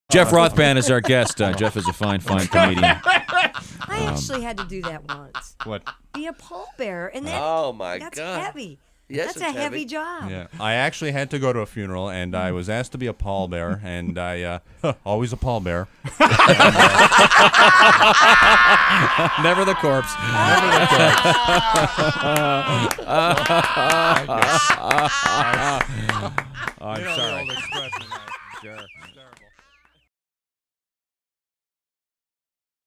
Jeff Rothband is our guest. Jeff is a fine comedian. I actually had to do that once. What? Be a pallbearer, and that, Oh, my that's God. heavy. Yes, That's a it's heavy job. Yeah, I actually had to go to a funeral, and I was asked to be a pallbearer, and I always a pallbearer. Never the corpse. I'm sorry. Old expression, sure. Terrible.